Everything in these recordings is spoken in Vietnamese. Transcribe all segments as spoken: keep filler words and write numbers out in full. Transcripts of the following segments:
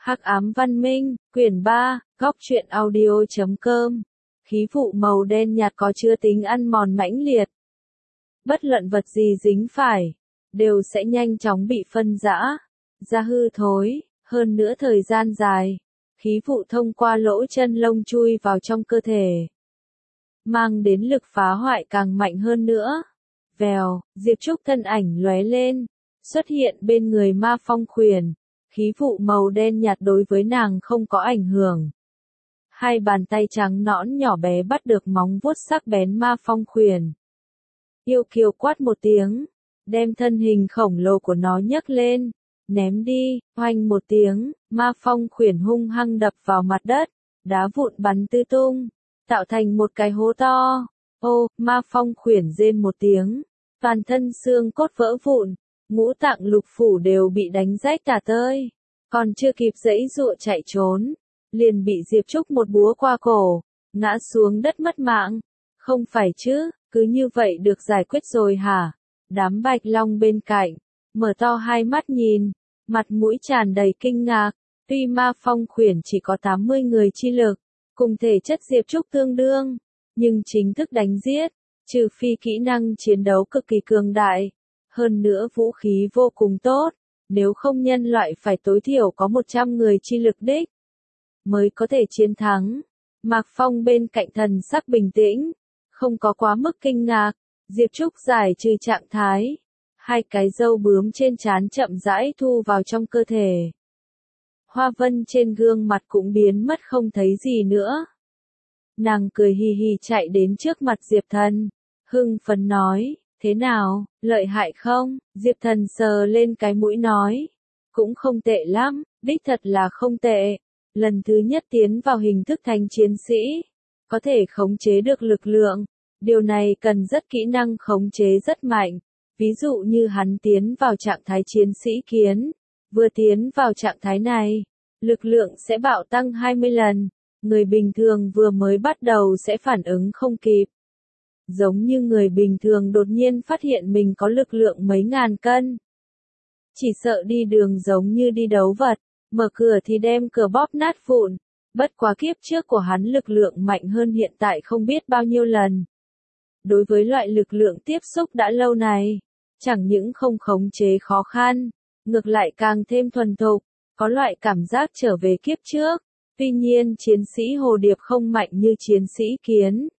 Hắc ám văn minh, quyển ba, góc truyện audio chấm com. Khí vụ màu đen nhạt có chứa tính ăn mòn mãnh liệt. Bất luận vật gì dính phải, đều sẽ nhanh chóng bị phân rã, ra hư thối, hơn nữa thời gian dài. Khí vụ thông qua lỗ chân lông chui vào trong cơ thể, mang đến lực phá hoại càng mạnh hơn nữa. Vèo, Diệp Trúc thân ảnh lóe lên, xuất hiện bên người Ma Phong Khuyển. Khí vụ màu đen nhạt đối với nàng không có ảnh hưởng. Hai bàn tay trắng nõn nhỏ bé bắt được móng vuốt sắc bén Ma Phong Khuyển. Yêu kiều quát một tiếng, đem thân hình khổng lồ của nó nhấc lên, ném đi, oanh một tiếng, Ma Phong Khuyển hung hăng đập vào mặt đất, đá vụn bắn tứ tung, tạo thành một cái hố to. Ô, Ma Phong Khuyển rên một tiếng, toàn thân xương cốt vỡ vụn, ngũ tạng lục phủ đều bị đánh rách tả tơi, còn chưa kịp giãy giụa chạy trốn, liền bị Diệp Trúc một búa qua cổ, ngã xuống đất mất mạng. Không phải chứ, cứ như vậy được giải quyết rồi hả? Đám Bạch Long bên cạnh, mở to hai mắt nhìn, mặt mũi tràn đầy kinh ngạc. Tuy Ma Phong Khuyển chỉ có tám mươi người chi lực, cùng thể chất Diệp Trúc tương đương, nhưng chính thức đánh giết, trừ phi kỹ năng chiến đấu cực kỳ cường đại, hơn nữa vũ khí vô cùng tốt, nếu không nhân loại phải tối thiểu có một trăm người chi lực đích, mới có thể chiến thắng. Mạc Phong bên cạnh thần sắc bình tĩnh, không có quá mức kinh ngạc. Diệp Trúc giải trừ trạng thái, hai cái râu bướm trên trán chậm rãi thu vào trong cơ thể. Hoa vân trên gương mặt cũng biến mất không thấy gì nữa. Nàng cười hì hì chạy đến trước mặt Diệp Thần, hưng phấn nói, thế nào, lợi hại không? Diệp Thần sờ lên cái mũi nói, cũng không tệ lắm, đích thật là không tệ. Lần thứ nhất tiến vào hình thức thành chiến sĩ, có thể khống chế được lực lượng, điều này cần rất kỹ năng khống chế rất mạnh. Ví dụ như hắn tiến vào trạng thái chiến sĩ kiến, vừa tiến vào trạng thái này, lực lượng sẽ bạo tăng hai mươi lần, người bình thường vừa mới bắt đầu sẽ phản ứng không kịp. Giống như người bình thường đột nhiên phát hiện mình có lực lượng mấy ngàn cân. Chỉ sợ đi đường giống như đi đấu vật, mở cửa thì đem cửa bóp nát vụn. Bất quá kiếp trước của hắn lực lượng mạnh hơn hiện tại không biết bao nhiêu lần. Đối với loại lực lượng tiếp xúc đã lâu này, chẳng những không khống chế khó khăn, ngược lại càng thêm thuần thục, có loại cảm giác trở về kiếp trước. Tuy nhiên chiến sĩ hồ điệp không mạnh như chiến sĩ kiến.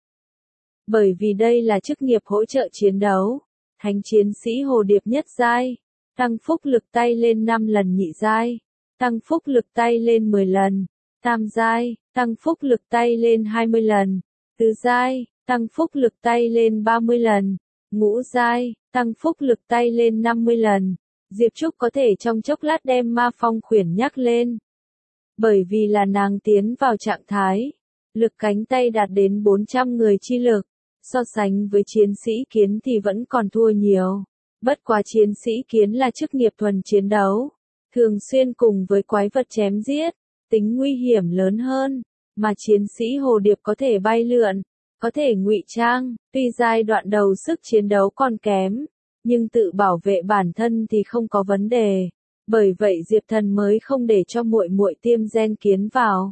Bởi vì đây là chức nghiệp hỗ trợ chiến đấu, thánh chiến sĩ hồ điệp nhất giai, tăng phúc lực tay lên năm lần nhị giai, tăng phúc lực tay lên mười lần, tam giai, tăng phúc lực tay lên hai mươi lần, tứ giai, tăng phúc lực tay lên ba mươi lần, ngũ giai, tăng phúc lực tay lên năm mươi lần. Diệp Trúc có thể trong chốc lát đem Ma Phong Khuyển nhắc lên. Bởi vì là nàng tiến vào trạng thái, lực cánh tay đạt đến bốn trăm người chi lực, so sánh với chiến sĩ kiến thì vẫn còn thua nhiều. Bất quá chiến sĩ kiến là chức nghiệp thuần chiến đấu, thường xuyên cùng với quái vật chém giết, tính nguy hiểm lớn hơn, mà chiến sĩ hồ điệp có thể bay lượn, có thể ngụy trang, tuy giai đoạn đầu sức chiến đấu còn kém, nhưng tự bảo vệ bản thân thì không có vấn đề. Bởi vậy Diệp Thần mới không để cho muội muội tiêm gen kiến vào.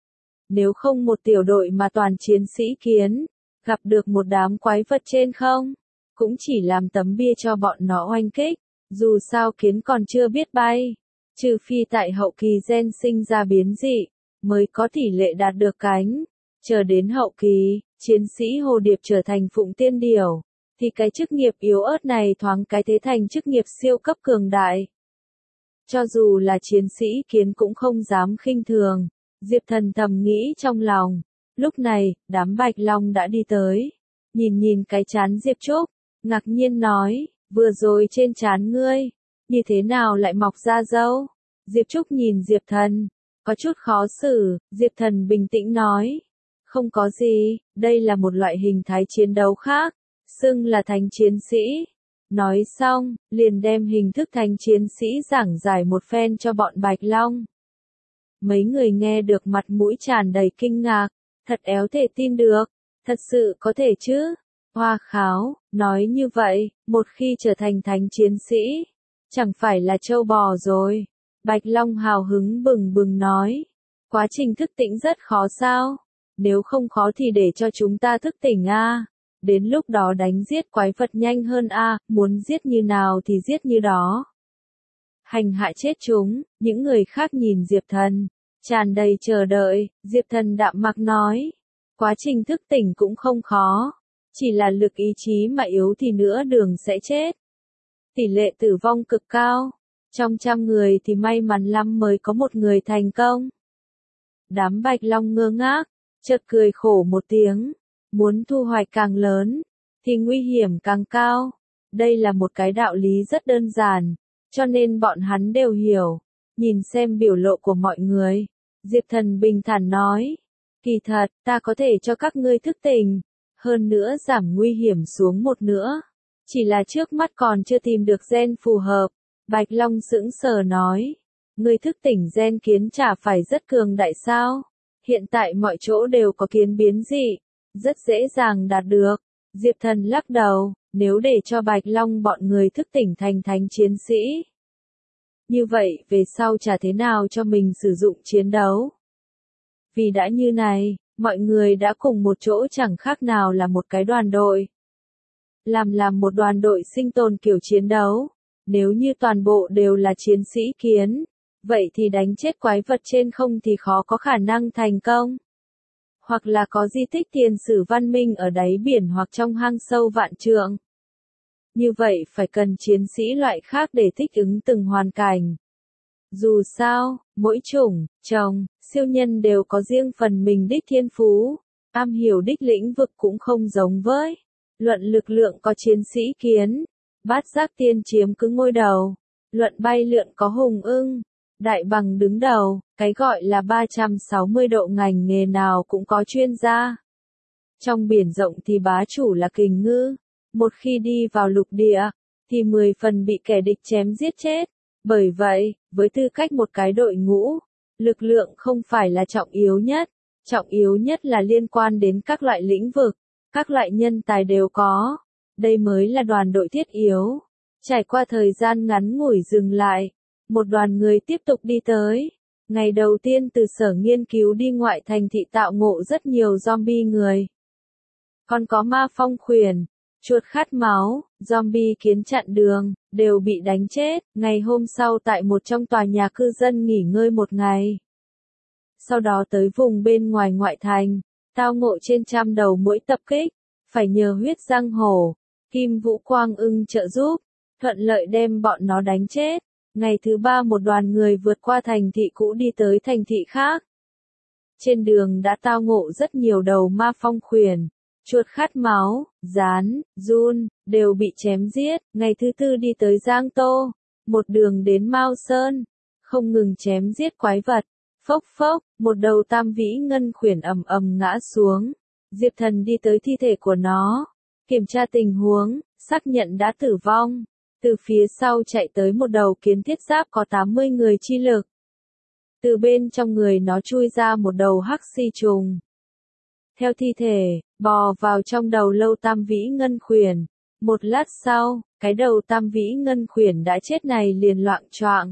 Nếu không một tiểu đội mà toàn chiến sĩ kiến, gặp được một đám quái vật trên không, cũng chỉ làm tấm bia cho bọn nó oanh kích, dù sao kiến còn chưa biết bay, trừ phi tại hậu kỳ gen sinh ra biến dị, mới có tỷ lệ đạt được cánh. Chờ đến hậu kỳ, chiến sĩ hồ điệp trở thành phụng tiên điểu, thì cái chức nghiệp yếu ớt này thoáng cái thế thành chức nghiệp siêu cấp cường đại. Cho dù là chiến sĩ kiến cũng không dám khinh thường, Diệp Thần thầm nghĩ trong lòng. Lúc này, đám Bạch Long đã đi tới, nhìn nhìn cái trán Diệp Trúc, ngạc nhiên nói, vừa rồi trên trán ngươi, như thế nào lại mọc ra râu? Diệp Trúc nhìn Diệp Thần, có chút khó xử. Diệp Thần bình tĩnh nói, không có gì, đây là một loại hình thái chiến đấu khác, xưng là thành chiến sĩ. Nói xong, liền đem hình thức thành chiến sĩ giảng giải một phen cho bọn Bạch Long. Mấy người nghe được mặt mũi tràn đầy kinh ngạc, thật éo thể tin được, thật sự có thể chứ? Hoa Kháo, nói như vậy, một khi trở thành thánh chiến sĩ, chẳng phải là trâu bò rồi. Bạch Long hào hứng bừng bừng nói. Quá trình thức tỉnh rất khó sao? Nếu không khó thì để cho chúng ta thức tỉnh a. Đến lúc đó đánh giết quái vật nhanh hơn a, muốn giết như nào thì giết như đó. Hành hạ chết chúng, những người khác nhìn Diệp Thần, tràn đầy chờ đợi, Diệp Thần đạm mạc nói. Quá trình thức tỉnh cũng không khó, chỉ là lực ý chí mà yếu thì nửa đường sẽ chết. Tỷ lệ tử vong cực cao, trong trăm người thì may mắn lắm mới có một người thành công. Đám Bạch Long ngơ ngác, chợt cười khổ một tiếng, muốn thu hoạch càng lớn, thì nguy hiểm càng cao. Đây là một cái đạo lý rất đơn giản, cho nên bọn hắn đều hiểu. Nhìn xem biểu lộ của mọi người, Diệp Thần bình thản nói, kỳ thật, ta có thể cho các ngươi thức tỉnh, hơn nữa giảm nguy hiểm xuống một nữa. Chỉ là trước mắt còn chưa tìm được gen phù hợp. Bạch Long sững sờ nói, ngươi thức tỉnh gen kiến chả phải rất cường đại sao? Hiện tại mọi chỗ đều có kiến biến dị, rất dễ dàng đạt được. Diệp Thần lắc đầu, nếu để cho Bạch Long bọn người thức tỉnh thành thánh chiến sĩ. Như vậy, về sau chả thế nào cho mình sử dụng chiến đấu. Vì đã như này, mọi người đã cùng một chỗ chẳng khác nào là một cái đoàn đội. Làm làm một đoàn đội sinh tồn kiểu chiến đấu. Nếu như toàn bộ đều là chiến sĩ kiến, vậy thì đánh chết quái vật trên không thì khó có khả năng thành công. Hoặc là có di tích tiền sử văn minh ở đáy biển hoặc trong hang sâu vạn trượng. Như vậy phải cần chiến sĩ loại khác để thích ứng từng hoàn cảnh. Dù sao, mỗi chủng, chồng, siêu nhân đều có riêng phần mình đích thiên phú, am hiểu đích lĩnh vực cũng không giống với. Luận lực lượng có chiến sĩ kiến, bát giác tiên chiếm cứ ngôi đầu. Luận bay lượn có hùng ưng, đại bằng đứng đầu, cái gọi là ba trăm sáu mươi độ ngành nghề nào cũng có chuyên gia. Trong biển rộng thì bá chủ là kình ngư, một khi đi vào lục địa, thì mười phần bị kẻ địch chém giết chết. Bởi vậy, với tư cách một cái đội ngũ, lực lượng không phải là trọng yếu nhất, trọng yếu nhất là liên quan đến các loại lĩnh vực, các loại nhân tài đều có. Đây mới là đoàn đội thiết yếu. Trải qua thời gian ngắn ngủi dừng lại, một đoàn người tiếp tục đi tới. Ngày đầu tiên từ sở nghiên cứu đi ngoại thành thị tạo ngộ rất nhiều zombie người. Còn có ma phong khuyển, chuột khát máu, zombie kiến chặn đường, đều bị đánh chết. Ngày hôm sau tại một trong tòa nhà cư dân nghỉ ngơi một ngày. Sau đó tới vùng bên ngoài ngoại thành, tao ngộ trên trăm đầu muỗi tập kích, phải nhờ huyết răng hổ, Kim Vũ Quang ưng trợ giúp, thuận lợi đem bọn nó đánh chết. Ngày thứ ba một đoàn người vượt qua thành thị cũ đi tới thành thị khác. Trên đường đã tao ngộ rất nhiều đầu ma phong khuyển, chuột khát máu, gián, giun, đều bị chém giết. Ngày thứ tư đi tới Giang Tô, một đường đến Mao Sơn, không ngừng chém giết quái vật. Phốc phốc, một đầu tam vĩ ngân khuyển ầm ầm ngã xuống. Diệp Thần đi tới thi thể của nó, kiểm tra tình huống, xác nhận đã tử vong. Từ phía sau chạy tới một đầu kiến thiết giáp có tám mươi người chi lực. Từ bên trong người nó chui ra một đầu hắc si trùng. Theo thi thể, bò vào trong đầu lâu tam vĩ ngân khuyển. Một lát sau, cái đầu tam vĩ ngân khuyển đã chết này liền loạng choạng.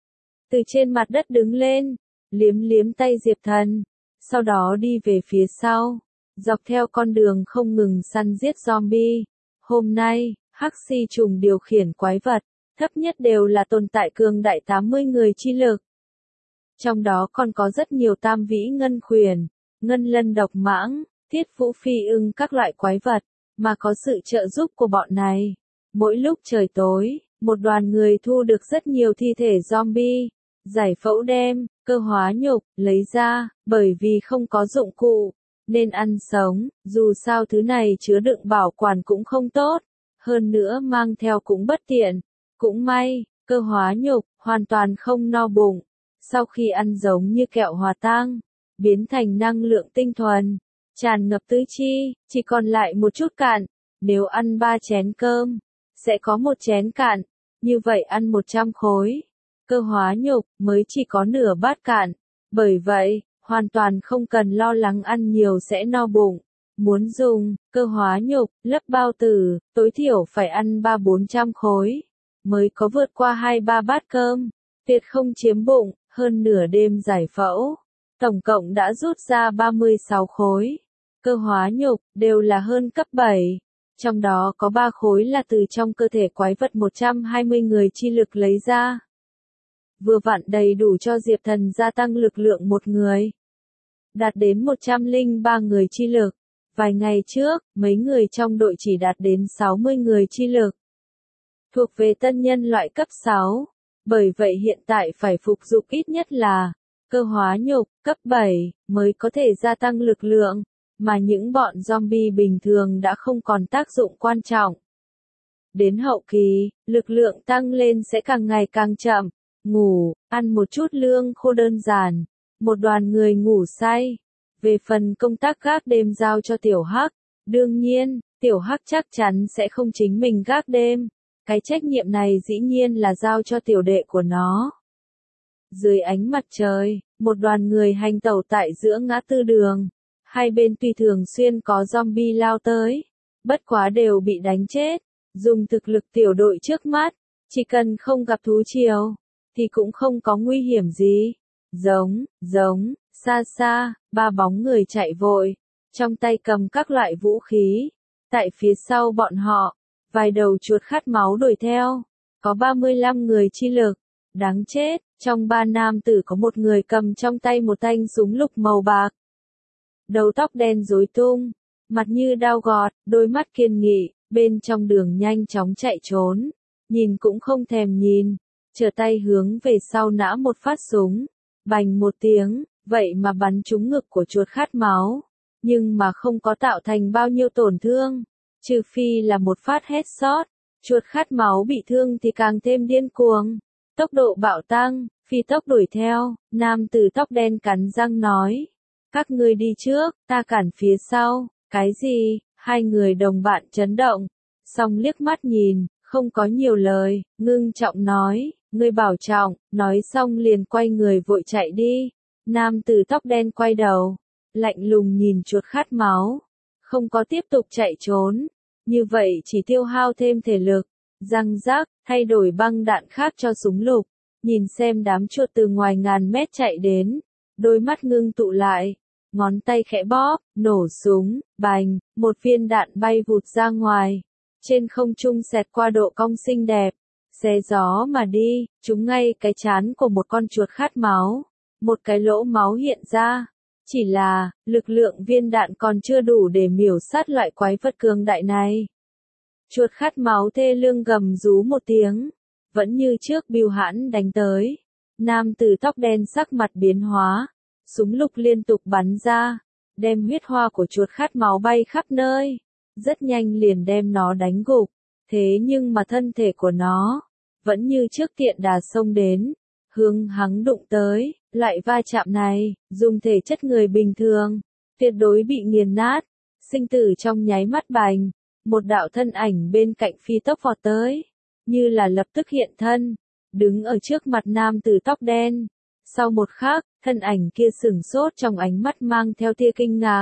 Từ trên mặt đất đứng lên, liếm liếm tay Diệp Thần, sau đó đi về phía sau, dọc theo con đường không ngừng săn giết zombie. Hôm nay, hắc si trùng điều khiển quái vật, thấp nhất đều là tồn tại cường đại tám mươi người chi lực. Trong đó còn có rất nhiều tam vĩ ngân khuyển, ngân lân độc mãng, thiết vũ phi ưng các loại quái vật, mà có sự trợ giúp của bọn này. Mỗi lúc trời tối, một đoàn người thu được rất nhiều thi thể zombie, giải phẫu đem, cơ hóa nhục, lấy ra, bởi vì không có dụng cụ, nên ăn sống, dù sao thứ này chứa đựng bảo quản cũng không tốt, hơn nữa mang theo cũng bất tiện. Cũng may, cơ hóa nhục, hoàn toàn không no bụng, sau khi ăn giống như kẹo hòa tan, biến thành năng lượng tinh thuần, tràn ngập tứ chi, chỉ còn lại một chút cạn. Nếu ăn ba chén cơm, sẽ có một chén cạn, như vậy ăn một trăm khối. Cơ hóa nhục mới chỉ có nửa bát cạn, bởi vậy, hoàn toàn không cần lo lắng ăn nhiều sẽ no bụng. Muốn dùng cơ hóa nhục lấp bao tử, tối thiểu phải ăn ba bốn trăm khối, mới có vượt qua hai ba bát cơm. tuyệt không chiếm bụng, hơn nửa đêm giải phẫu. Tổng cộng đã rút ra ba mươi sáu khối. Cơ hóa nhục, đều là hơn cấp bảy. Trong đó có ba khối là từ trong cơ thể quái vật một trăm hai mươi người chi lực lấy ra. Vừa vặn đầy đủ cho Diệp Thần gia tăng lực lượng một người. Đạt đến một trăm lẻ ba người chi lực. Vài ngày trước, mấy người trong đội chỉ đạt đến sáu mươi người chi lực. Thuộc về tân nhân loại cấp sáu. Bởi vậy hiện tại phải phục dụng ít nhất là cơ hóa nhục, cấp bảy, mới có thể gia tăng lực lượng, mà những bọn zombie bình thường đã không còn tác dụng quan trọng. Đến hậu kỳ, lực lượng tăng lên sẽ càng ngày càng chậm, ngủ, ăn một chút lương khô đơn giản, một đoàn người ngủ say. Về phần công tác gác đêm giao cho Tiểu Hắc, đương nhiên, Tiểu Hắc chắc chắn sẽ không chính mình gác đêm. Cái trách nhiệm này dĩ nhiên là giao cho tiểu đệ của nó. Dưới ánh mặt trời, một đoàn người hành tẩu tại giữa ngã tư đường. Hai bên tuy thường xuyên có zombie lao tới, bất quá đều bị đánh chết. Dùng thực lực tiểu đội trước mắt, chỉ cần không gặp thú triều, thì cũng không có nguy hiểm gì. Giống, giống, xa xa, ba bóng người chạy vội, trong tay cầm các loại vũ khí. Tại phía sau bọn họ, vài đầu chuột khát máu đuổi theo, có ba mươi lăm người chi lực. Đáng chết, trong ba nam tử có một người cầm trong tay một thanh súng lục màu bạc. Đầu tóc đen rối tung, mặt như dao gọt, đôi mắt kiên nghị, bên trong đường nhanh chóng chạy trốn, nhìn cũng không thèm nhìn, trở tay hướng về sau nã một phát súng, bành một tiếng, vậy mà bắn trúng ngực của chuột khát máu, nhưng mà không có tạo thành bao nhiêu tổn thương, trừ phi là một phát headshot, chuột khát máu bị thương thì càng thêm điên cuồng, tốc độ bạo tăng, phi tốc đuổi theo, nam tử tóc đen cắn răng nói, các ngươi đi trước, ta cản phía sau, cái gì, hai người đồng bạn chấn động, song liếc mắt nhìn, không có nhiều lời, ngưng trọng nói, ngươi bảo trọng, nói xong liền quay người vội chạy đi, nam tử tóc đen quay đầu, lạnh lùng nhìn chuột khát máu, không có tiếp tục chạy trốn, như vậy chỉ tiêu hao thêm thể lực, răng rác, thay đổi băng đạn khác cho súng lục, nhìn xem đám chuột từ ngoài ngàn mét chạy đến, đôi mắt ngưng tụ lại, ngón tay khẽ bóp, nổ súng, bành, một viên đạn bay vụt ra ngoài, trên không trung xẹt qua độ cong xinh đẹp, xé gió mà đi, trúng ngay cái trán của một con chuột khát máu, một cái lỗ máu hiện ra, chỉ là, lực lượng viên đạn còn chưa đủ để miểu sát loại quái vật cường đại này. Chuột khát máu thê lương gầm rú một tiếng, vẫn như trước bưu hãn đánh tới, nam tử tóc đen sắc mặt biến hóa, súng lục liên tục bắn ra, đem huyết hoa của chuột khát máu bay khắp nơi, rất nhanh liền đem nó đánh gục, thế nhưng mà thân thể của nó, vẫn như trước tiện đà xông đến, hướng hắn đụng tới, loại va chạm này, dùng thể chất người bình thường, tuyệt đối bị nghiền nát, sinh tử trong nháy mắt bành, một đạo thân ảnh bên cạnh phi tốc vọt tới, như là lập tức hiện thân, đứng ở trước mặt nam tử tóc đen. Sau một khắc, thân ảnh kia sửng sốt trong ánh mắt mang theo tia kinh ngạc.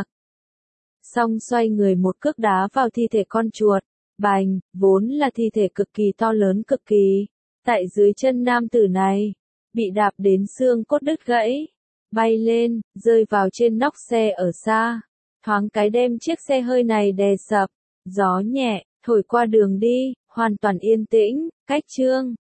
Xong xoay người một cước đá vào thi thể con chuột, bành, vốn là thi thể cực kỳ to lớn cực kỳ, tại dưới chân nam tử này, bị đạp đến xương cốt đứt gãy, bay lên, rơi vào trên nóc xe ở xa, thoáng cái đem chiếc xe hơi này đè sập, gió nhẹ, thổi qua đường đi, hoàn toàn yên tĩnh, cách chương.